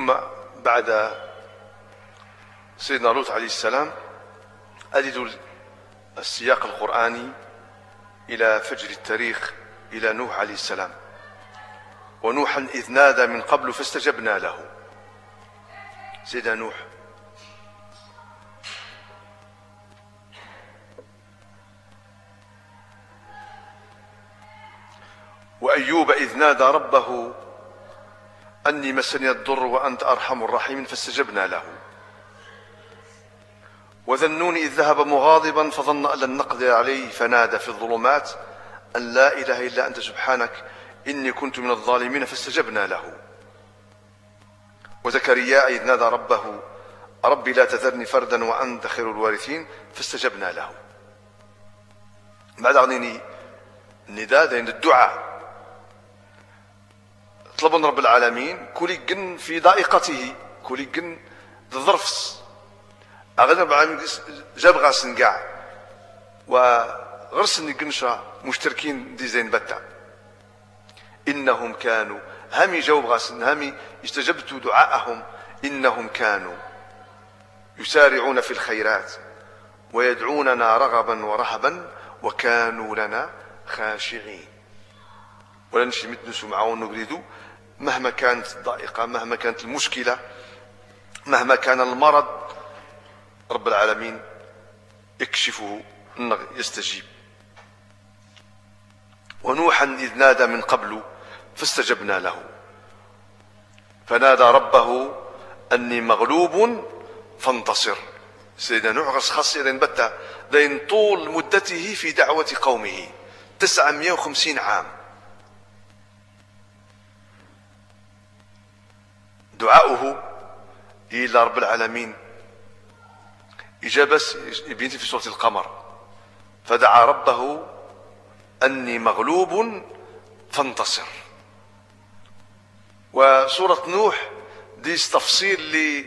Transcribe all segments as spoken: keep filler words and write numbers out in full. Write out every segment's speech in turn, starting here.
ثم بعد سيدنا لوط عليه السلام أجد السياق القرآني إلى فجر التاريخ إلى نوح عليه السلام. ونوحا إذ نادى من قبل فاستجبنا له. سيدنا نوح وأيوب إذ نادى ربه أني مسني الضر وأنت أرحم الراحمين فاستجبنا له. وذا النون إذ ذهب مغاضبا فظن أن لن نقدر عليه فنادى في الظلمات أن لا إله إلا أنت سبحانك إني كنت من الظالمين فاستجبنا له. وزكريا إذ نادى ربه ربي لا تذرني فردا وأنت خير الوارثين فاستجبنا له. بعد غنيني النداء دين الدعاء طلب من رب العالمين كل جن في ضائقته كل جن الظرفس أغنى رب العالمين جاب غاسن قاع وغرسن جنشا مشتركين دي زين بتا إنهم كانوا همي جاوب غاسن همي استجبت دعاءهم إنهم كانوا يسارعون في الخيرات ويدعوننا رغبا ورهبا وكانوا لنا خاشعين. ولا نمشي متنسو معاون نريدو مهما كانت الضائقة مهما كانت المشكلة مهما كان المرض رب العالمين يكشفه يستجيب. ونوحا إذ نادى من قبل فاستجبنا له فنادى ربه أني مغلوب فانتصر. سيدنا نوح خاص يدين بتا دين طول مدته في دعوة قومه تسعمائة وخمسين عام. دعاؤه إلى رب العالمين إجابة يبين في سورة القمر فدعا ربه أني مغلوب فانتصر. وسورة نوح دي تفصيل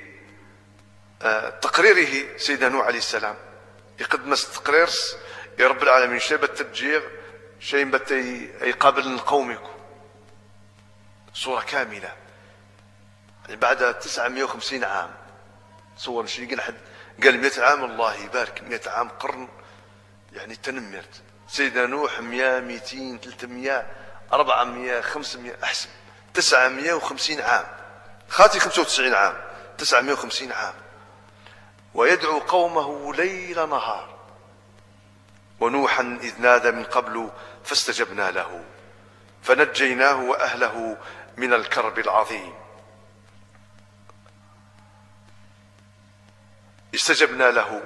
لتقريره سيدنا نوح عليه السلام يقدم تقرير يا رب العالمين شيء بالتبجير شيء بت يقابل قومكم سورة كاملة بعد تسعمائة وخمسين عام. صور شيء قال حد قال مئة عام الله يبارك مئة عام قرن يعني تنمرت. سيدنا نوح مئة مئتين ثلاثمائة أربعمائة خمسمائة أحسن تسعمائة وخمسين عام خاتي خمسة وتسعين عام تسعمائة وخمسين عام ويدعو قومه ليل نهار. ونوحا إذ نادى من قبل فاستجبنا له فنجيناه وأهله من الكرب العظيم. استجبنا له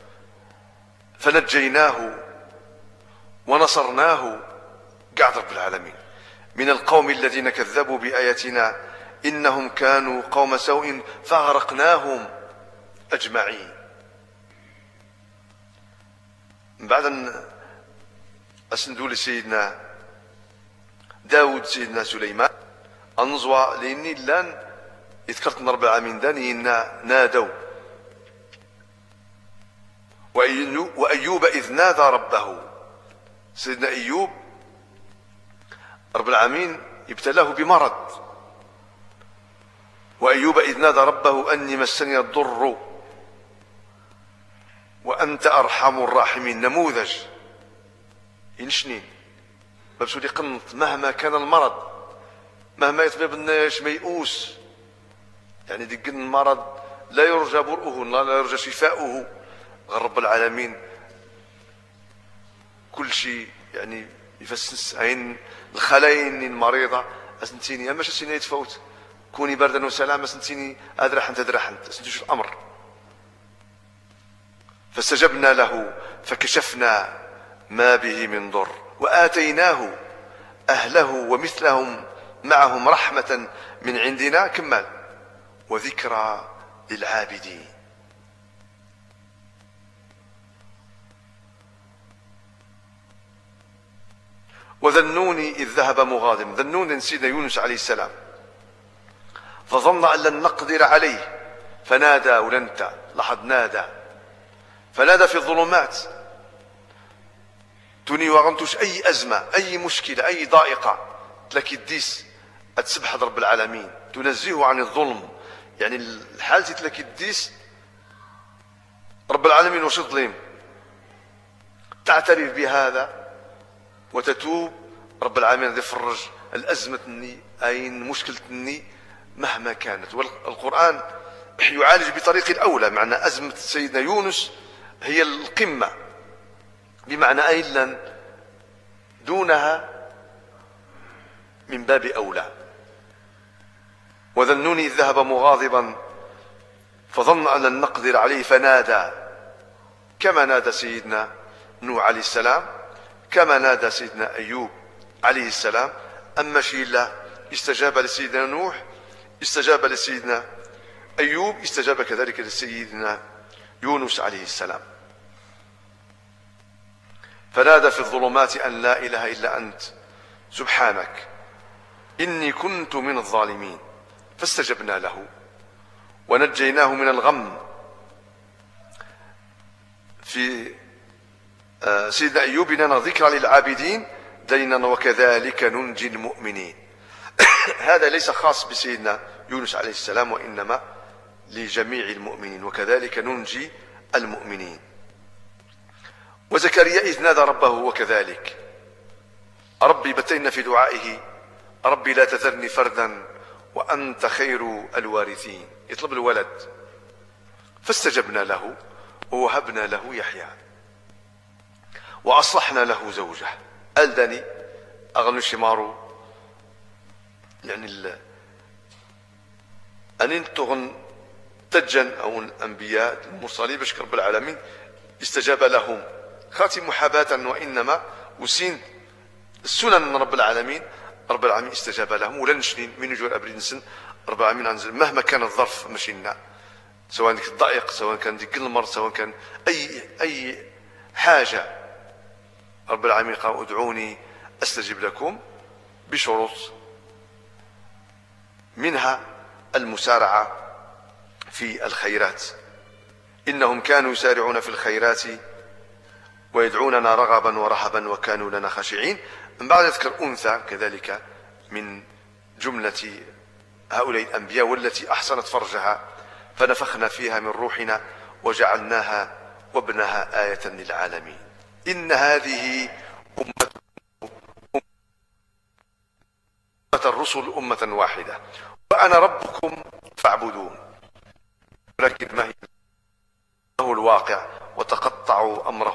فنجيناه ونصرناه قاعد رب العالمين من القوم الذين كذبوا بآياتنا إنهم كانوا قوم سوء فأغرقناهم أجمعين. بعد أن أسندوا لسيدنا داود سيدنا سليمان أنزوا لأني لان يذكرت رب العالمين داني نادوا. وأيوب إذ نادى ربه سيدنا أيوب رب العالمين ابتلاه بمرض. وأيوب إذ نادى ربه أني مسني الضر وأنت أرحم الراحمين. نموذج ينشنين مبسولي قنط مهما كان المرض مهما يطبب الناس ميؤوس يعني ديك المرض لا يرجى برؤه لا يرجى شفاؤه غير رب العالمين. كل شيء يعني يفسس عين الخلاين المريضة أسنتيني أما شسيني يتفوت كوني بردا وسلاما أسنتيني أدرحنت أدرحنت أسنتوش الأمر. فاستجبنا له فكشفنا ما به من ضر وآتيناه أهله ومثلهم معهم رحمة من عندنا كمل وذكرى للعابدين. وذا النون إذ ذهب مغاضبا. ذا النون سيدنا يونس عليه السلام فظن أن لن نقدر عليه فنادى ولنت لحظ نادى فنادى في الظلمات توني وغنتوش أي أزمة أي مشكلة أي ضائقة تلاكي الديس أتسبح رب العالمين تنزهه عن الظلم يعني الحال تتلك الديس رب العالمين وش ظليم تعترف بهذا وتتوب، رب العالمين يفرج الأزمة تني أين مشكلة تني مهما كانت. والقرآن يعالج بطريق الأولى، معنى أزمة سيدنا يونس هي القمة، بمعنى أيضا دونها من باب أولى. وذا النون إذ ذهب مغاضبا فظن أن لن نقدر عليه فنادى، كما نادى سيدنا نوح عليه السلام، كما نادى سيدنا أيوب عليه السلام. أما شيء الله استجاب لسيدنا نوح، استجاب لسيدنا أيوب، استجاب كذلك لسيدنا يونس عليه السلام. فنادى في الظلمات أن لا إله إلا أنت سبحانك إني كنت من الظالمين، فاستجبنا له ونجيناه من الغم. في سيدنا أيوب لنا ذكرى للعابدين دينا وكذلك ننجي المؤمنين. هذا ليس خاص بسيدنا يونس عليه السلام، وإنما لجميع المؤمنين، وكذلك ننجي المؤمنين. وزكريا إذ نادى ربه وكذلك ربي بتينا في دعائه ربي لا تذرني فردا وأنت خير الوارثين، يطلب الولد، فاستجبنا له ووهبنا له يحيى وأصلحنا له زوجه ألدني أغنو شمارو، يعني ال... أن تغن تجن أو الأنبياء المرسلين باش رب العالمين استجاب لهم خاتم محاباة، وإنما وسين السنن من رب العالمين، رب العالمين استجاب لهم. ولا نشنين من يجور أبريد نسن رب العالمين عنزل مهما كان الظرف مشينا، سواء ديك الضائق، سواء كان ديك المرض، سواء كان أي أي حاجة، رب العالمين قال ادعوني أستجب لكم بشروط، منها المسارعة في الخيرات. إنهم كانوا يسارعون في الخيرات ويدعوننا رغبا ورهبا وكانوا لنا خاشعين. من بعد يذكر أنثى كذلك من جملة هؤلاء الأنبياء والتي أحسنت فرجها فنفخنا فيها من روحنا وجعلناها وابنها آية للعالمين. إن هذه أمة الرسل أمة واحدة وأنا ربكم فاعبدون. ولكن ما هو الواقع وتقطعوا أمرهم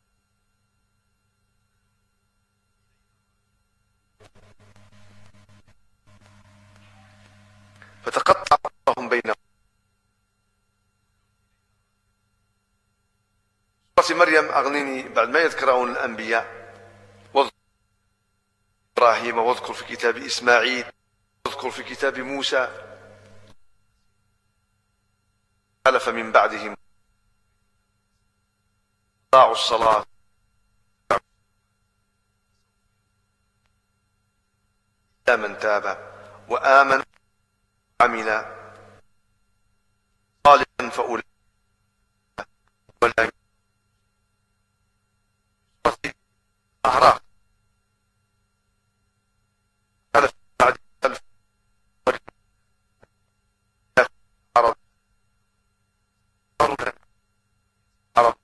فتقطع أمرهم بينهم. سورة مريم أغنيني بعد ما يذكرون الأنبياء، واذكر إبراهيم واذكر في كتاب إسماعيل واذكر في كتاب موسى خلف من بعدهم ضاعوا الصلاة إلا من تاب وآمن وعمل صالحا فأولئك ولا أعراف خلف بعد خلف عرب عرب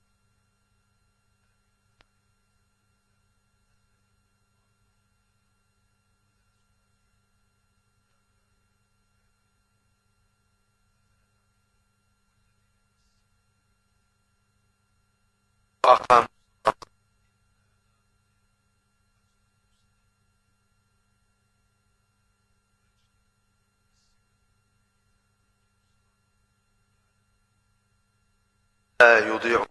وأقام لا يضيع.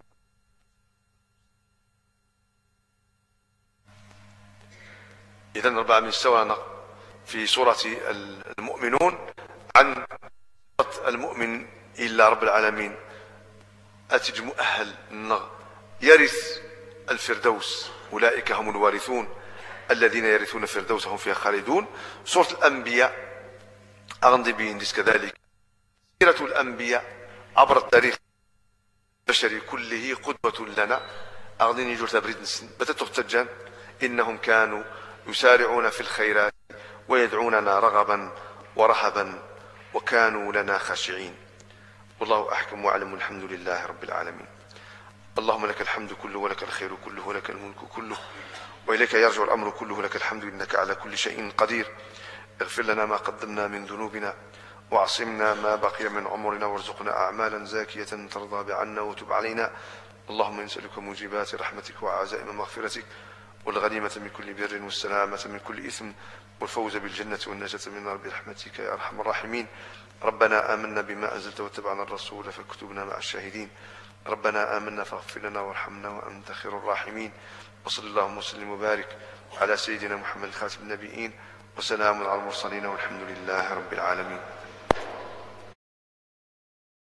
إذن رب العالمين استوى في سورة المؤمنون عن المؤمن إلا رب العالمين أتج مؤهل يرث الفردوس، أولئك هم الوارثون الذين يرثون الفردوس هم فيها خالدون. سورة الأنبياء أغنضي بين كذلك سيرة الأنبياء عبر التاريخ البشري كله قدوة لنا. أغنيني جور تبريد نسن بتتغتجان إنهم كانوا يسارعون في الخيرات ويدعوننا رغبا ورهبا وكانوا لنا خاشعين. والله أحكم وأعلم، والحمد لله رب العالمين. اللهم لك الحمد كله، ولك الخير كله، ولك الملك كله، وإليك يرجع الأمر كله، لك الحمد إنك على كل شيء قدير. اغفر لنا ما قدمنا من ذنوبنا، وعصمنا ما بقي من عمرنا، وارزقنا أعمالا زاكية ترضى بعنا، وتب علينا. اللهم نسألك موجبات رحمتك وعزائم مغفرتك، والغنيمة من كل بر، والسلامة من كل إثم، والفوز بالجنة والنجاة من النار برحمتك يا أرحم الراحمين. ربنا آمنا بما أنزلت واتبعنا الرسول فاكتبنا مع الشاهدين. ربنا آمنا فاغفر لنا وارحمنا وأنت خير الراحمين. وصلى اللهم وسلم وبارك على سيدنا محمد خاتم النبيين، وسلام على المرسلين، والحمد لله رب العالمين.